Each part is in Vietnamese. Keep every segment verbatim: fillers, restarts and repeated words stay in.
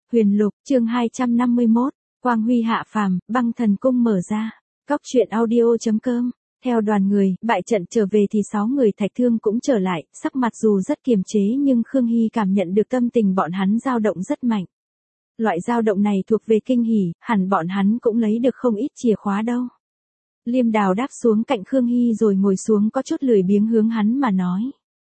Huyền Lục, chương hai trăm năm mươi mốt, Quang Huy hạ phàm, băng thần cung mở ra. Cóc truyện audio.com. Theo đoàn người, bại trận trở về thì sáu người Thạch Thương cũng trở lại, sắc mặt dù rất kiềm chế nhưng Khương Hy cảm nhận được tâm tình bọn hắn dao động rất mạnh. Loại dao động này thuộc về kinh hỉ, hẳn bọn hắn cũng lấy được không ít chìa khóa đâu. Liêm Đào đáp xuống cạnh Khương Hy rồi ngồi xuống có chút lười biếng hướng hắn mà nói.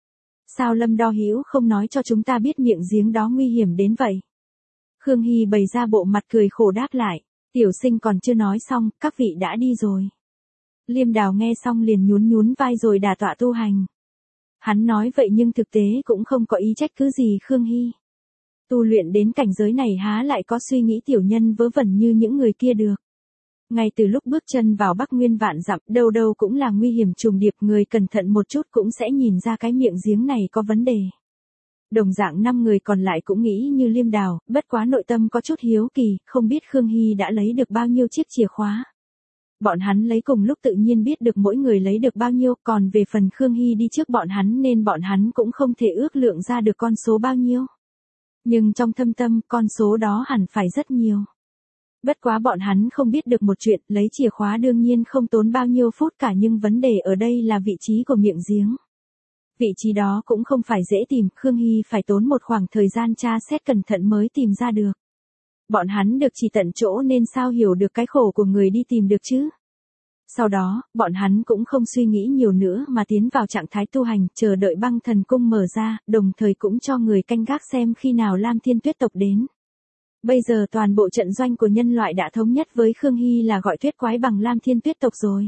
Sao Lâm Đo Hữu không nói cho chúng ta biết miệng giếng đó nguy hiểm đến vậy? Khương Hy bày ra bộ mặt cười khổ đáp lại, tiểu sinh còn chưa nói xong, các vị đã đi rồi. Liêm Đào nghe xong liền nhún nhún vai rồi đả tọa tu hành. Hắn nói vậy nhưng thực tế cũng không có ý trách cứ gì Khương Hy. Tu luyện đến cảnh giới này há lại có suy nghĩ tiểu nhân vớ vẩn như những người kia được. Ngay từ lúc bước chân vào Bắc Nguyên vạn dặm, đâu đâu cũng là nguy hiểm trùng điệp, người cẩn thận một chút cũng sẽ nhìn ra cái miệng giếng này có vấn đề. Đồng dạng năm người còn lại cũng nghĩ như Liêm Đào, bất quá nội tâm có chút hiếu kỳ, không biết Khương Hy đã lấy được bao nhiêu chiếc chìa khóa. Bọn hắn lấy cùng lúc tự nhiên biết được mỗi người lấy được bao nhiêu, còn về phần Khương Hy đi trước bọn hắn nên bọn hắn cũng không thể ước lượng ra được con số bao nhiêu. Nhưng trong thâm tâm, con số đó hẳn phải rất nhiều. Bất quá bọn hắn không biết được một chuyện, lấy chìa khóa đương nhiên không tốn bao nhiêu phút cả, nhưng vấn đề ở đây là vị trí của miệng giếng. Vị trí đó cũng không phải dễ tìm, Khương Hy phải tốn một khoảng thời gian tra xét cẩn thận mới tìm ra được. Bọn hắn được chỉ tận chỗ nên sao hiểu được cái khổ của người đi tìm được chứ. Sau đó, bọn hắn cũng không suy nghĩ nhiều nữa mà tiến vào trạng thái tu hành, chờ đợi băng thần cung mở ra, đồng thời cũng cho người canh gác xem khi nào Lam Thiên Tuyết tộc đến. Bây giờ toàn bộ trận doanh của nhân loại đã thống nhất với Khương Hy là gọi tuyết quái bằng Lam Thiên Tuyết tộc rồi.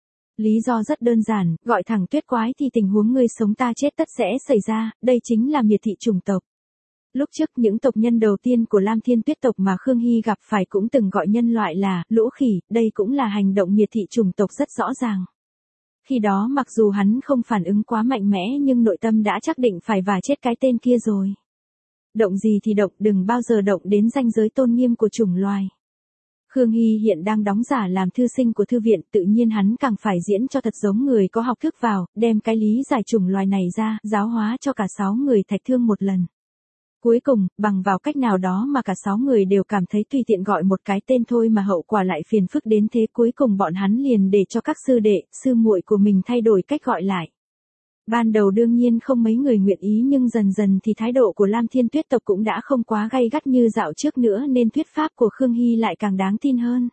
Lý do rất đơn giản, gọi thẳng tuyết quái thì tình huống ngươi sống ta chết tất sẽ xảy ra, đây chính là miệt thị chủng tộc. Lúc trước những tộc nhân đầu tiên của Lam Thiên Tuyết tộc mà Khương Hy gặp phải cũng từng gọi nhân loại là lũ khỉ, đây cũng là hành động miệt thị chủng tộc rất rõ ràng. Khi đó mặc dù hắn không phản ứng quá mạnh mẽ nhưng nội tâm đã chắc định phải vả chết cái tên kia rồi. Động gì thì động, đừng bao giờ động đến ranh giới tôn nghiêm của chủng loài. Khương Hy hiện đang đóng giả làm thư sinh của thư viện, tự nhiên hắn càng phải diễn cho thật giống người có học thức vào, đem cái lý giải chủng loài này ra, giáo hóa cho cả sáu người Thạch Thương một lần. Cuối cùng, bằng vào cách nào đó mà cả sáu người đều cảm thấy tùy tiện gọi một cái tên thôi mà hậu quả lại phiền phức đến thế, cuối cùng bọn hắn liền để cho các sư đệ, sư muội của mình thay đổi cách gọi lại. Ban đầu đương nhiên không mấy người nguyện ý nhưng dần dần thì thái độ của Lam Thiên Tuyết tộc cũng đã không quá gay gắt như dạo trước nữa nên thuyết pháp của Khương Hy lại càng đáng tin hơn.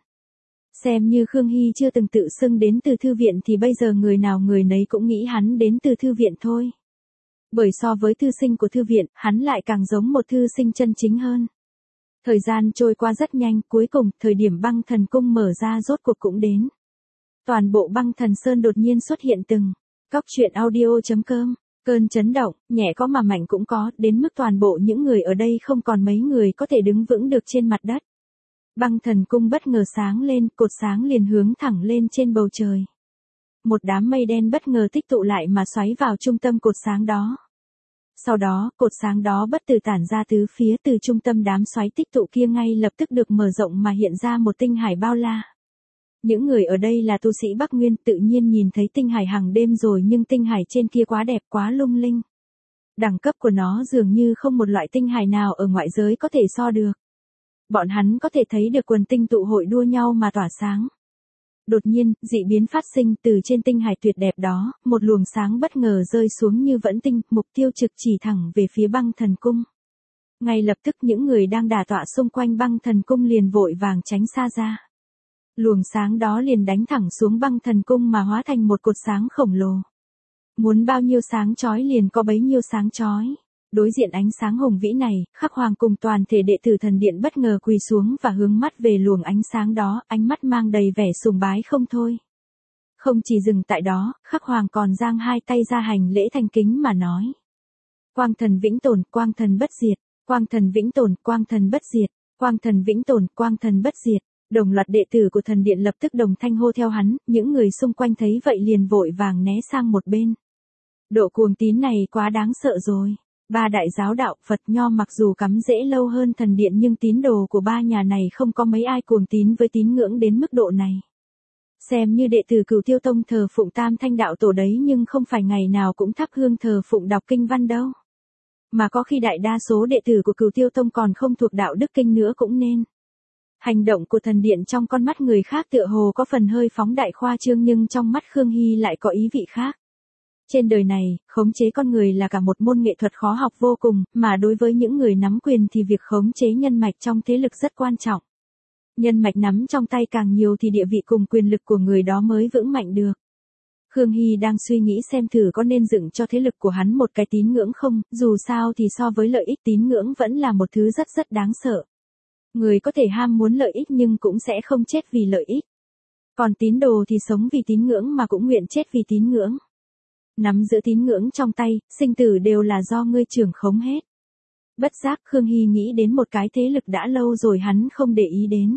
Xem như Khương Hy chưa từng tự xưng đến từ thư viện thì bây giờ người nào người nấy cũng nghĩ hắn đến từ thư viện thôi. Bởi so với thư sinh của thư viện, hắn lại càng giống một thư sinh chân chính hơn. Thời gian trôi qua rất nhanh, cuối cùng, thời điểm băng thần cung mở ra rốt cuộc cũng đến. Toàn bộ băng thần sơn đột nhiên xuất hiện từng Cóc truyện audio.com, cơn chấn động, nhẹ có mà mạnh cũng có, đến mức toàn bộ những người ở đây không còn mấy người có thể đứng vững được trên mặt đất. Băng thần cung bất ngờ sáng lên, cột sáng liền hướng thẳng lên trên bầu trời. Một đám mây đen bất ngờ tích tụ lại mà xoáy vào trung tâm cột sáng đó. Sau đó, cột sáng đó bất tử tản ra tứ phía, từ trung tâm đám xoáy tích tụ kia ngay lập tức được mở rộng mà hiện ra một tinh hải bao la. Những người ở đây là tu sĩ Bắc Nguyên tự nhiên nhìn thấy tinh hải hàng đêm rồi, nhưng tinh hải trên kia quá đẹp, quá lung linh. Đẳng cấp của nó dường như không một loại tinh hải nào ở ngoại giới có thể so được. Bọn hắn có thể thấy được quần tinh tụ hội đua nhau mà tỏa sáng. Đột nhiên, dị biến phát sinh từ trên tinh hải tuyệt đẹp đó, một luồng sáng bất ngờ rơi xuống như vẫn tinh, mục tiêu trực chỉ thẳng về phía băng thần cung. Ngay lập tức những người đang đả tọa xung quanh băng thần cung liền vội vàng tránh xa ra. Luồng sáng đó liền đánh thẳng xuống băng thần cung mà hóa thành một cột sáng khổng lồ. Muốn bao nhiêu sáng chói liền có bấy nhiêu sáng chói. Đối diện ánh sáng hùng vĩ này, Khắc Hoàng cùng toàn thể đệ tử thần điện bất ngờ quỳ xuống và hướng mắt về luồng ánh sáng đó, ánh mắt mang đầy vẻ sùng bái không thôi. Không chỉ dừng tại đó, Khắc Hoàng còn giang hai tay ra hành lễ thành kính mà nói. Quang thần vĩnh tồn, quang thần bất diệt, quang thần vĩnh tồn, quang thần bất diệt, quang thần vĩnh tồn, quang thần bất diệt. Đồng loạt đệ tử của thần điện lập tức đồng thanh hô theo hắn, những người xung quanh thấy vậy liền vội vàng né sang một bên. Độ cuồng tín này quá đáng sợ rồi. Ba đại giáo đạo Phật Nho mặc dù cắm rễ lâu hơn thần điện nhưng tín đồ của ba nhà này không có mấy ai cuồng tín với tín ngưỡng đến mức độ này. Xem như đệ tử Cửu Tiêu Tông thờ phụng Tam Thanh đạo tổ đấy nhưng không phải ngày nào cũng thắp hương thờ phụng đọc kinh văn đâu. Mà có khi đại đa số đệ tử của Cửu Tiêu Tông còn không thuộc đạo đức kinh nữa cũng nên. Hành động của thần điện trong con mắt người khác tựa hồ có phần hơi phóng đại khoa trương nhưng trong mắt Khương Hy lại có ý vị khác. Trên đời này, khống chế con người là cả một môn nghệ thuật khó học vô cùng, mà đối với những người nắm quyền thì việc khống chế nhân mạch trong thế lực rất quan trọng. Nhân mạch nắm trong tay càng nhiều thì địa vị cùng quyền lực của người đó mới vững mạnh được. Khương Hy đang suy nghĩ xem thử có nên dựng cho thế lực của hắn một cái tín ngưỡng không, dù sao thì so với lợi ích tín ngưỡng vẫn là một thứ rất rất đáng sợ. Người có thể ham muốn lợi ích nhưng cũng sẽ không chết vì lợi ích. Còn tín đồ thì sống vì tín ngưỡng mà cũng nguyện chết vì tín ngưỡng. Nắm giữ tín ngưỡng trong tay, sinh tử đều là do ngươi trưởng khống hết. Bất giác Khương Hy nghĩ đến một cái thế lực đã lâu rồi hắn không để ý đến.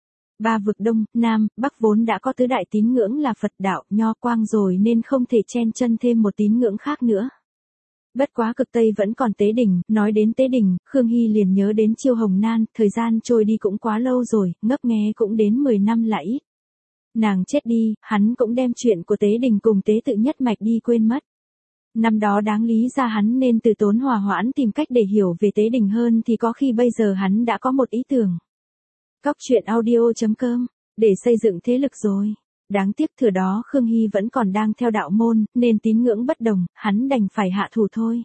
Ba vực Đông, Nam, Bắc vốn đã có tứ đại tín ngưỡng là Phật đạo, Nho Quang rồi nên không thể chen chân thêm một tín ngưỡng khác nữa. Bất quá cực Tây vẫn còn Tế Đình, nói đến Tế Đình, Khương Hy liền nhớ đến Chiêu Hồng Nan, thời gian trôi đi cũng quá lâu rồi, ngấp nghé cũng đến mười năm là ít. Nàng chết đi, hắn cũng đem chuyện của Tế Đình cùng Tế Tự nhất mạch đi quên mất. Năm đó đáng lý ra hắn nên từ tốn hòa hoãn tìm cách để hiểu về Tế Đình hơn thì có khi bây giờ hắn đã có một ý tưởng. Cóc truyện audio chấm com, để xây dựng thế lực rồi. Đáng tiếc thừa đó Khương Hy vẫn còn đang theo đạo môn, nên tín ngưỡng bất đồng, hắn đành phải hạ thủ thôi.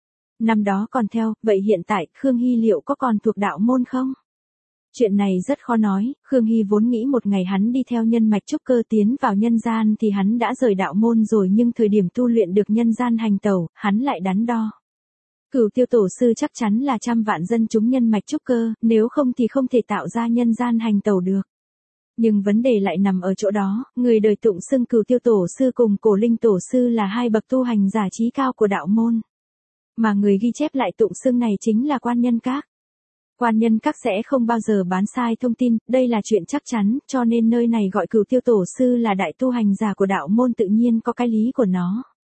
Năm đó còn theo, vậy hiện tại Khương Hy liệu có còn thuộc đạo môn không? Chuyện này rất khó nói, Khương Hy vốn nghĩ một ngày hắn đi theo nhân mạch trúc cơ tiến vào nhân gian thì hắn đã rời đạo môn rồi nhưng thời điểm tu luyện được nhân gian hành tẩu, hắn lại đắn đo. Cửu Tiêu Tổ sư chắc chắn là trăm vạn dân chúng nhân mạch trúc cơ, nếu không thì không thể tạo ra nhân gian hành tẩu được. Nhưng vấn đề lại nằm ở chỗ đó, người đời tụng xưng Cửu Tiêu Tổ sư cùng Cổ Linh Tổ sư là hai bậc tu hành giả trí cao của đạo môn. Mà người ghi chép lại tụng xưng này chính là Quan Nhân Các. Quan Nhân Các sẽ không bao giờ bán sai thông tin, đây là chuyện chắc chắn, cho nên nơi này gọi Cửu Tiêu Tổ sư là đại tu hành giả của đạo môn tự nhiên có cái lý của nó.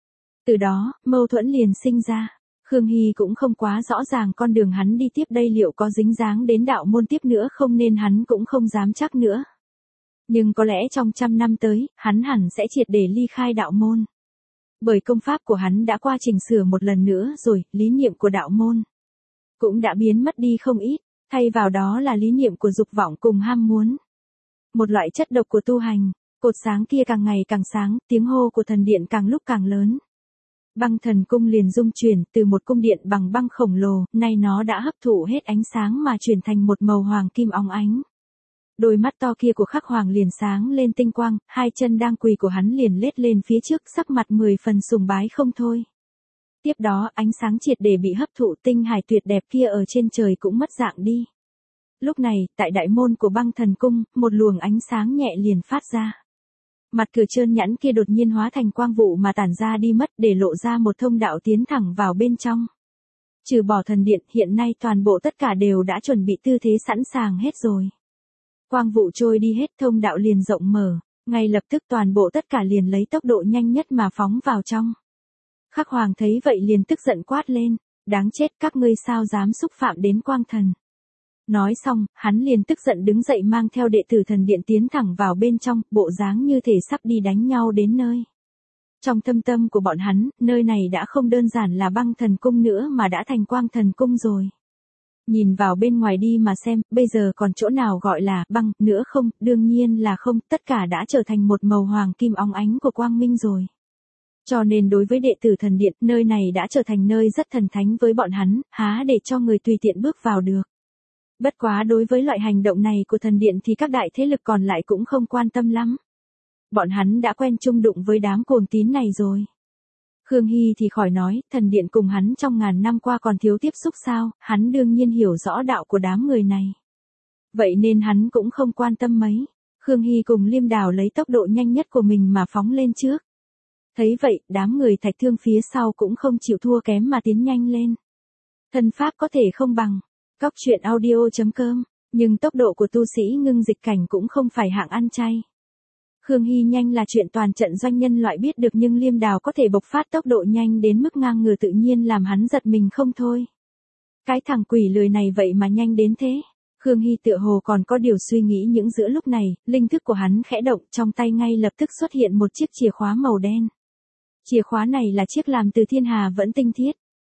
Từ đó, mâu thuẫn liền sinh ra. Khương Hy cũng không quá rõ ràng con đường hắn đi tiếp đây liệu có dính dáng đến đạo môn tiếp nữa không nên hắn cũng không dám chắc nữa. Nhưng có lẽ trong trăm năm tới, hắn hẳn sẽ triệt để ly khai đạo môn. Bởi công pháp của hắn đã qua chỉnh sửa một lần nữa rồi, lý niệm của đạo môn cũng đã biến mất đi không ít, thay vào đó là lý niệm của dục vọng cùng ham muốn. Một loại chất độc của tu hành, cột sáng kia càng ngày càng sáng, tiếng hô của thần điện càng lúc càng lớn. Băng Thần Cung liền rung chuyển từ một cung điện bằng băng khổng lồ, nay nó đã hấp thụ hết ánh sáng mà chuyển thành một màu hoàng kim óng ánh. Đôi mắt to kia của Khắc Hoàng liền sáng lên tinh quang, hai chân đang quỳ của hắn liền lết lên phía trước, sắc mặt mười phần sùng bái không thôi. Tiếp đó ánh sáng triệt để bị hấp thụ, tinh hải tuyệt đẹp kia ở trên trời cũng mất dạng đi. Lúc này, tại đại môn của Băng Thần Cung, một luồng ánh sáng nhẹ liền phát ra. Mặt cửa trơn nhẵn kia đột nhiên hóa thành quang vụ mà tản ra đi mất để lộ ra một thông đạo tiến thẳng vào bên trong. Trừ bỏ thần điện, hiện nay toàn bộ tất cả đều đã chuẩn bị tư thế sẵn sàng hết rồi. Quang vụ trôi đi hết, thông đạo liền rộng mở, ngay lập tức toàn bộ tất cả liền lấy tốc độ nhanh nhất mà phóng vào trong. Khắc Hoàng thấy vậy liền tức giận quát lên, đáng chết, các ngươi sao dám xúc phạm đến quang thần. Nói xong, hắn liền tức giận đứng dậy mang theo đệ tử thần điện tiến thẳng vào bên trong, bộ dáng như thể sắp đi đánh nhau đến nơi. Trong thâm tâm của bọn hắn, nơi này đã không đơn giản là Băng Thần Cung nữa mà đã thành Quang Thần Cung rồi. Nhìn vào bên ngoài đi mà xem, bây giờ còn chỗ nào gọi là băng nữa không, đương nhiên là không, tất cả đã trở thành một màu hoàng kim óng ánh của quang minh rồi. Cho nên đối với đệ tử thần điện, nơi này đã trở thành nơi rất thần thánh với bọn hắn, há để cho người tùy tiện bước vào được. Bất quá đối với loại hành động này của thần điện thì các đại thế lực còn lại cũng không quan tâm lắm. Bọn hắn đã quen chung đụng với đám cuồng tín này rồi. Khương Hy thì khỏi nói, thần điện cùng hắn trong ngàn năm qua còn thiếu tiếp xúc sao, hắn đương nhiên hiểu rõ đạo của đám người này. Vậy nên hắn cũng không quan tâm mấy. Khương Hy cùng Liêm Đào lấy tốc độ nhanh nhất của mình mà phóng lên trước. Thấy vậy, đám người Thạch Thương phía sau cũng không chịu thua kém mà tiến nhanh lên. Thân pháp có thể không bằng cóc truyện audio chấm com, nhưng tốc độ của tu sĩ Ngưng Dịch Cảnh cũng không phải hạng ăn chay. Khương Hy nhanh là chuyện toàn trận doanh nhân loại biết được nhưng Liêm Đào có thể bộc phát tốc độ nhanh đến mức ngang ngửa tự nhiên làm hắn giật mình không thôi. Cái thằng quỷ lười này vậy mà nhanh đến thế. Khương Hy tựa hồ còn có điều suy nghĩ những giữa lúc này, linh thức của hắn khẽ động trong tay ngay lập tức xuất hiện một chiếc chìa khóa màu đen. Chìa khóa này là chiếc làm từ thiên hà vẫn tinh thiết.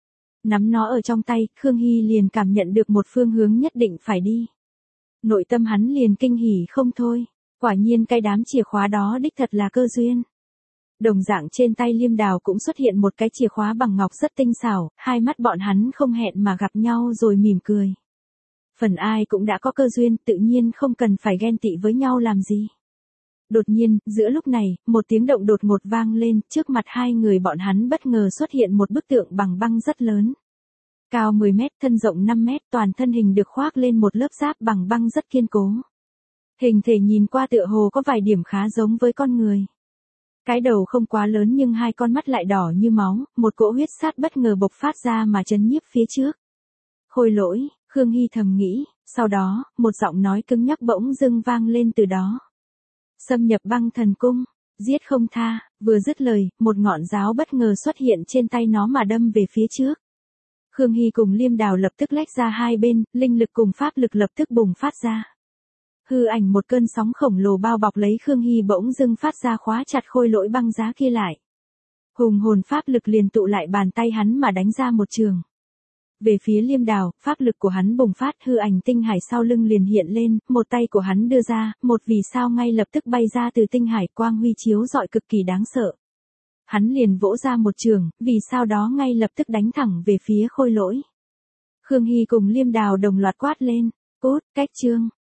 Nắm nó ở trong tay, Khương Hy liền cảm nhận được một phương hướng nhất định phải đi. Nội tâm hắn liền kinh hỉ không thôi, quả nhiên cái đám chìa khóa đó đích thật là cơ duyên. Đồng dạng trên tay Liêm Đào cũng xuất hiện một cái chìa khóa bằng ngọc rất tinh xảo, hai mắt bọn hắn không hẹn mà gặp nhau rồi mỉm cười. Phần ai cũng đã có cơ duyên, tự nhiên không cần phải ghen tị với nhau làm gì. Đột nhiên, giữa lúc này, một tiếng động đột ngột vang lên, trước mặt hai người bọn hắn bất ngờ xuất hiện một bức tượng bằng băng rất lớn. Cao mười mét, thân rộng năm mét, toàn thân hình được khoác lên một lớp giáp bằng băng rất kiên cố. Hình thể nhìn qua tựa hồ có vài điểm khá giống với con người. Cái đầu không quá lớn nhưng hai con mắt lại đỏ như máu, một cỗ huyết sát bất ngờ bộc phát ra mà chấn nhiếp phía trước. Khôi lỗi, Khương Hy thầm nghĩ, sau đó, một giọng nói cứng nhắc bỗng dưng vang lên từ đó. Xâm nhập băng thần cung, giết không tha, vừa dứt lời, một ngọn giáo bất ngờ xuất hiện trên tay nó mà đâm về phía trước. Khương Hy cùng Liêm Đào lập tức lách ra hai bên, linh lực cùng pháp lực lập tức bùng phát ra. Hư ảnh một cơn sóng khổng lồ bao bọc lấy Khương Hy bỗng dưng phát ra khóa chặt khôi lỗi băng giá kia lại. Hùng hồn pháp lực liền tụ lại bàn tay hắn mà đánh ra một trường. Về phía Liêm Đào, pháp lực của hắn bùng phát, hư ảnh tinh hải sau lưng liền hiện lên, một tay của hắn đưa ra, một vì sao ngay lập tức bay ra từ tinh hải, quang huy chiếu rọi cực kỳ đáng sợ. Hắn liền vỗ ra một trường, vì sao đó ngay lập tức đánh thẳng về phía khôi lỗi. Khương Hy cùng Liêm Đào đồng loạt quát lên, cút, cách chương.